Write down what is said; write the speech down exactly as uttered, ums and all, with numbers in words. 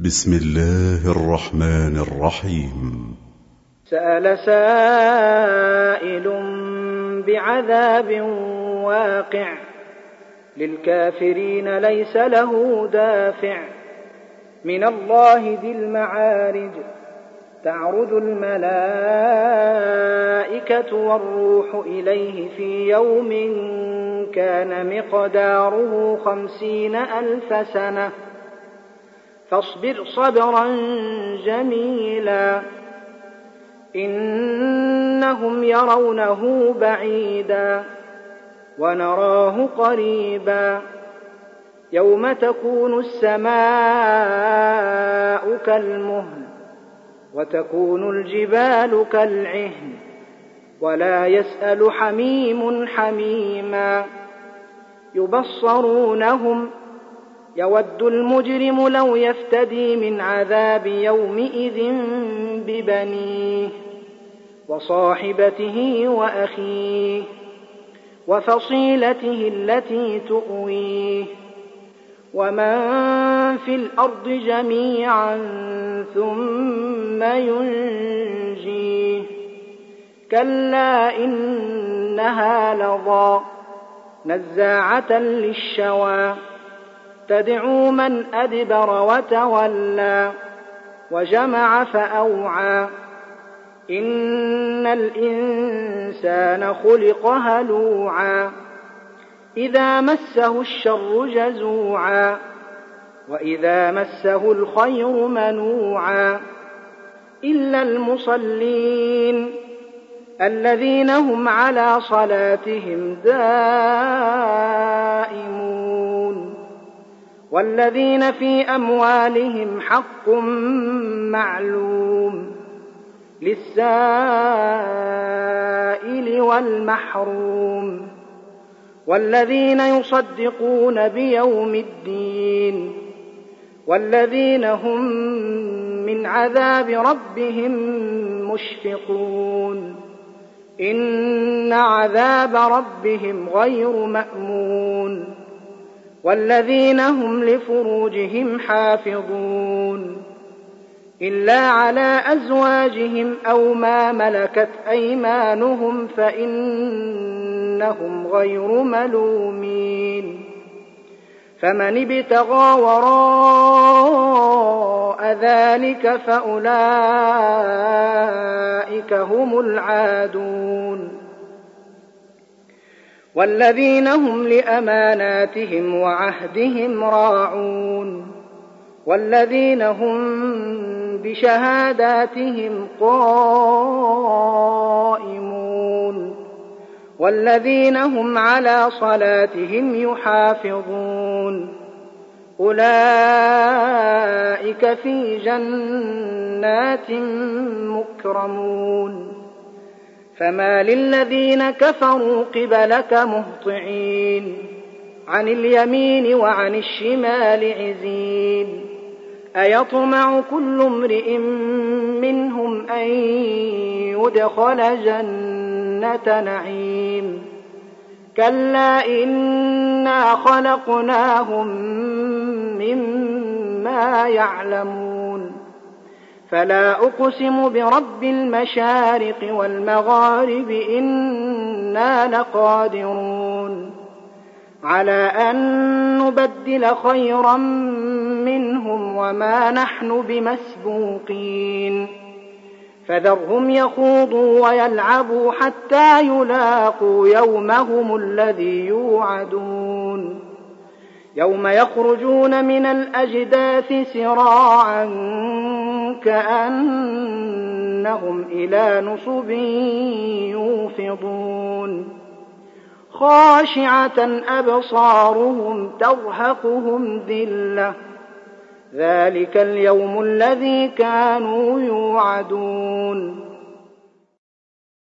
بسم الله الرحمن الرحيم. سأل سائل بعذاب واقع للكافرين ليس له دافع من الله ذي المعارج تعرج الملائكة والروح إليه في يوم كان مقداره خمسين ألف سنة فاصبر صبرا جميلا إنهم يرونه بعيدا ونراه قريبا يوم تكون السماء كالمهل وتكون الجبال كالعهن ولا يسأل حميم حميما يبصرونهم يود المجرم لو يفتدي من عذاب يومئذ ببنيه وصاحبته وأخيه وفصيلته التي تؤويه ومن في الأرض جميعا ثم ينجيه كلا إنها لظى نزاعة للشوى تدعو من أدبر وتولى وجمع فأوعى إن الإنسان خلق هلوعا إذا مسه الشر جزوعا وإذا مسه الخير منوعا إلا المصلين الذين هم على صلاتهم دائمون والذين في أموالهم حق معلوم للسائل والمحروم والذين يصدقون بيوم الدين والذين هم من عذاب ربهم مشفقون إن عذاب ربهم غير مأمون والذين هم لفروجهم حافظون إلا على أزواجهم أو ما ملكت أيمانهم فإنهم غير ملومين فمن ابتغى وراء ذلك فأولئك هم العادون والذين هم لأماناتهم وعهدهم راعون والذين هم بشهاداتهم قائمون والذين هم على صلاتهم يحافظون أولئك في جنات مكرمون فما للذين كفروا قبلك مهطعين عن اليمين وعن الشمال عزين أيطمع كل امرئ منهم أن يدخل جنة نعيم كلا إنا خلقناهم مما يعلمون فلا أقسم برب المشارق والمغارب إنا لقادرون على أن نبدل خيرا منهم وما نحن بمسبوقين فذرهم يخوضوا ويلعبوا حتى يلاقوا يومهم الذي يوعدون يوم يخرجون من الأجداث سراعا كأنهم إلى نصب يوفضون خاشعة أبصارهم ترهقهم ذلة ذلك اليوم الذي كانوا يوعدون